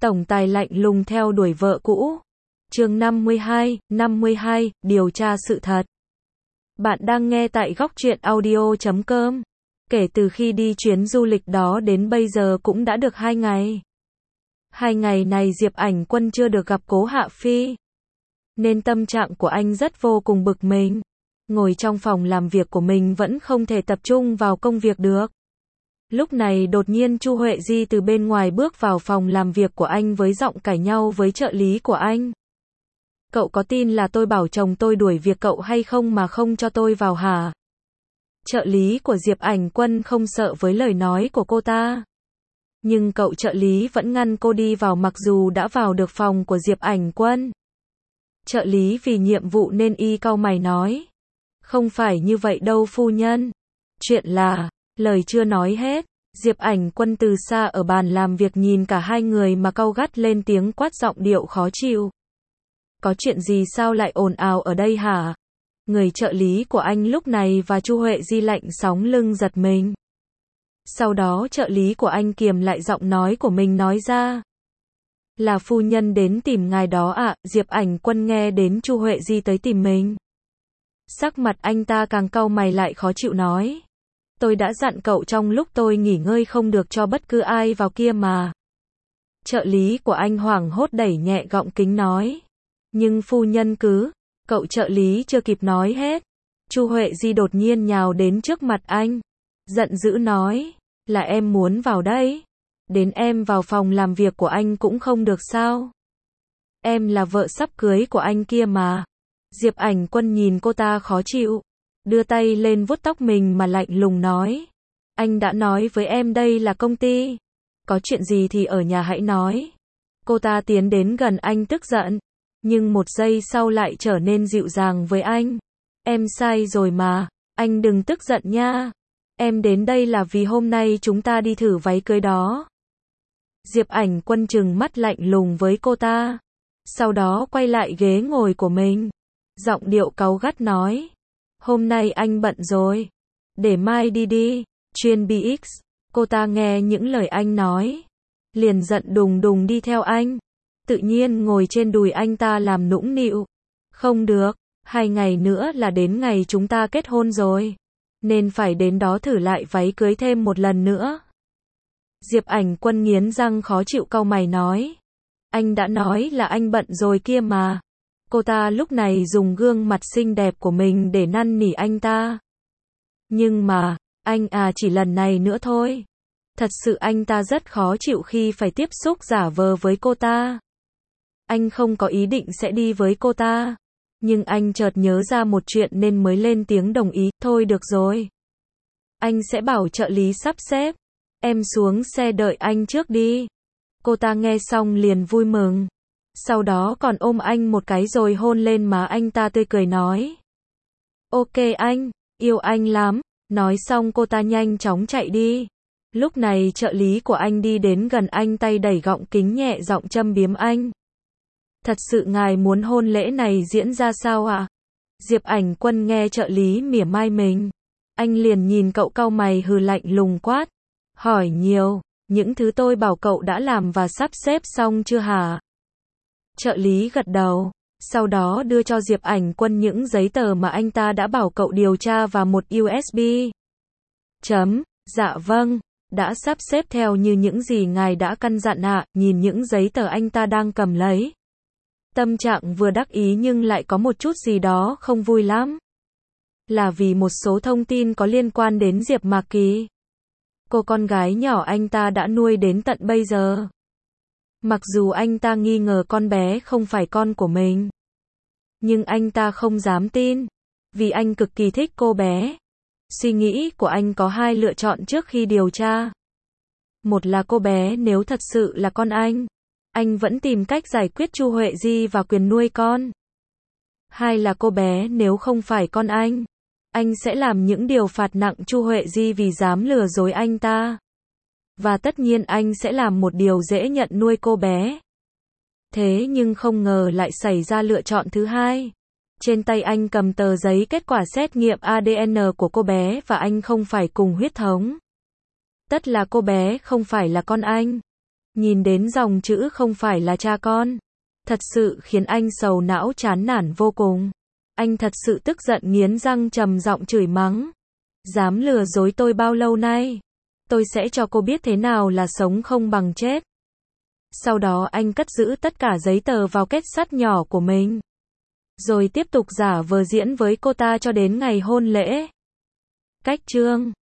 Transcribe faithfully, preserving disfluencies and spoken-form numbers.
Tổng tài lạnh lùng theo đuổi vợ cũ. Chương năm mươi hai, năm mươi hai, điều tra sự thật. Bạn đang nghe tại góc truyện audio chấm com. Kể từ khi đi chuyến du lịch đó đến bây giờ cũng đã được hai ngày. Hai ngày này Diệp Ảnh Quân chưa được gặp Cố Hạ Phi, nên tâm trạng của anh rất vô cùng bực mình. Ngồi trong phòng làm việc của mình vẫn không thể tập trung vào công việc được. Lúc này đột nhiên Chu Huệ Di từ bên ngoài bước vào phòng làm việc của anh với giọng cãi nhau với trợ lý của anh. Cậu có tin là tôi bảo chồng tôi đuổi việc cậu hay không mà không cho tôi vào hả? Trợ lý của Diệp Ảnh Quân không sợ với lời nói của cô ta. Nhưng cậu trợ lý vẫn ngăn cô đi vào mặc dù đã vào được phòng của Diệp Ảnh Quân. Trợ lý vì nhiệm vụ nên y cau mày nói. Không phải như vậy đâu phu nhân. Chuyện là, lời chưa nói hết, Diệp Ảnh Quân từ xa ở bàn làm việc nhìn cả hai người mà cau gắt lên tiếng quát giọng điệu khó chịu. Có chuyện gì sao lại ồn ào ở đây hả? Người trợ lý của anh lúc này và Chu Huệ Di lạnh sóng lưng giật mình. Sau đó trợ lý của anh kiềm lại giọng nói của mình nói ra. Là phu nhân đến tìm ngài đó ạ. À? Diệp Ảnh Quân nghe đến Chu Huệ Di tới tìm mình. Sắc mặt anh ta càng cau mày lại khó chịu nói. Tôi đã dặn cậu trong lúc tôi nghỉ ngơi không được cho bất cứ ai vào kia mà. Trợ lý của anh hoảng hốt đẩy nhẹ gọng kính nói. Nhưng phu nhân cứ, cậu trợ lý chưa kịp nói hết. Chu Huệ Di đột nhiên nhào đến trước mặt anh. Giận dữ nói, là em muốn vào đây. Đến em vào phòng làm việc của anh cũng không được sao. Em là vợ sắp cưới của anh kia mà. Diệp Ảnh Quân nhìn cô ta khó chịu. Đưa tay lên vuốt tóc mình mà lạnh lùng nói. Anh đã nói với em đây là công ty. Có chuyện gì thì ở nhà hãy nói. Cô ta tiến đến gần anh tức giận. Nhưng một giây sau lại trở nên dịu dàng với anh. Em sai rồi mà. Anh đừng tức giận nha. Em đến đây là vì hôm nay chúng ta đi thử váy cưới đó. Diệp Ảnh Quân trừng mắt lạnh lùng với cô ta. Sau đó quay lại ghế ngồi của mình. Giọng điệu cáu gắt nói. Hôm nay anh bận rồi. Để mai đi đi. Chuyên bê ích. Cô ta nghe những lời anh nói. Liền giận đùng đùng đi theo anh. Tự nhiên ngồi trên đùi anh ta làm nũng nịu. Không được. Hai ngày nữa là đến ngày chúng ta kết hôn rồi. Nên phải đến đó thử lại váy cưới thêm một lần nữa. Diệp Ảnh Quân nghiến răng khó chịu cau mày nói. Anh đã nói là anh bận rồi kia mà. Cô ta lúc này dùng gương mặt xinh đẹp của mình để năn nỉ anh ta. Nhưng mà, anh à chỉ lần này nữa thôi. Thật sự anh ta rất khó chịu khi phải tiếp xúc giả vờ với cô ta. Anh không có ý định sẽ đi với cô ta. Nhưng anh chợt nhớ ra một chuyện nên mới lên tiếng đồng ý. Thôi được rồi. Anh sẽ bảo trợ lý sắp xếp. Em xuống xe đợi anh trước đi. Cô ta nghe xong liền vui mừng. Sau đó còn ôm anh một cái rồi hôn lên má anh ta tươi cười nói. Ok anh, yêu anh lắm. Nói xong cô ta nhanh chóng chạy đi. Lúc này trợ lý của anh đi đến gần anh tay đẩy gọng kính nhẹ giọng châm biếm anh. Thật sự ngài muốn hôn lễ này diễn ra sao ạ? À? Diệp Ảnh Quân nghe trợ lý mỉa mai mình. Anh liền nhìn cậu cau mày hừ lạnh lùng quát. Hỏi nhiều, những thứ tôi bảo cậu đã làm và sắp xếp xong chưa hả? Trợ lý gật đầu, sau đó đưa cho Diệp Ảnh Quân những giấy tờ mà anh ta đã bảo cậu điều tra và một u ét bê. Chấm, dạ vâng, đã sắp xếp theo như những gì ngài đã căn dặn ạ. À. Nhìn những giấy tờ anh ta đang cầm lấy. Tâm trạng vừa đắc ý nhưng lại có một chút gì đó không vui lắm. Là vì một số thông tin có liên quan đến Diệp Mạc Kỳ. Cô con gái nhỏ anh ta đã nuôi đến tận bây giờ. Mặc dù anh ta nghi ngờ con bé không phải con của mình. Nhưng anh ta không dám tin. Vì anh cực kỳ thích cô bé. Suy nghĩ của anh có hai lựa chọn trước khi điều tra. Một là cô bé nếu thật sự là con anh. Anh vẫn tìm cách giải quyết Chu Huệ Di và quyền nuôi con. Hai là cô bé nếu không phải con anh. Anh sẽ làm những điều phạt nặng Chu Huệ Di vì dám lừa dối anh ta. Và tất nhiên anh sẽ làm một điều dễ nhận nuôi cô bé. Thế nhưng không ngờ lại xảy ra lựa chọn thứ hai. Trên tay anh cầm tờ giấy kết quả xét nghiệm a đê en của cô bé và anh không phải cùng huyết thống. Tất là cô bé không phải là con anh. Nhìn đến dòng chữ không phải là cha con. Thật sự khiến anh sầu não chán nản vô cùng. Anh thật sự tức giận nghiến răng trầm giọng chửi mắng. Dám lừa dối tôi bao lâu nay? Tôi sẽ cho cô biết thế nào là sống không bằng chết. Sau đó anh cất giữ tất cả giấy tờ vào kết sắt nhỏ của mình. Rồi tiếp tục giả vờ diễn với cô ta cho đến ngày hôn lễ. Cách chương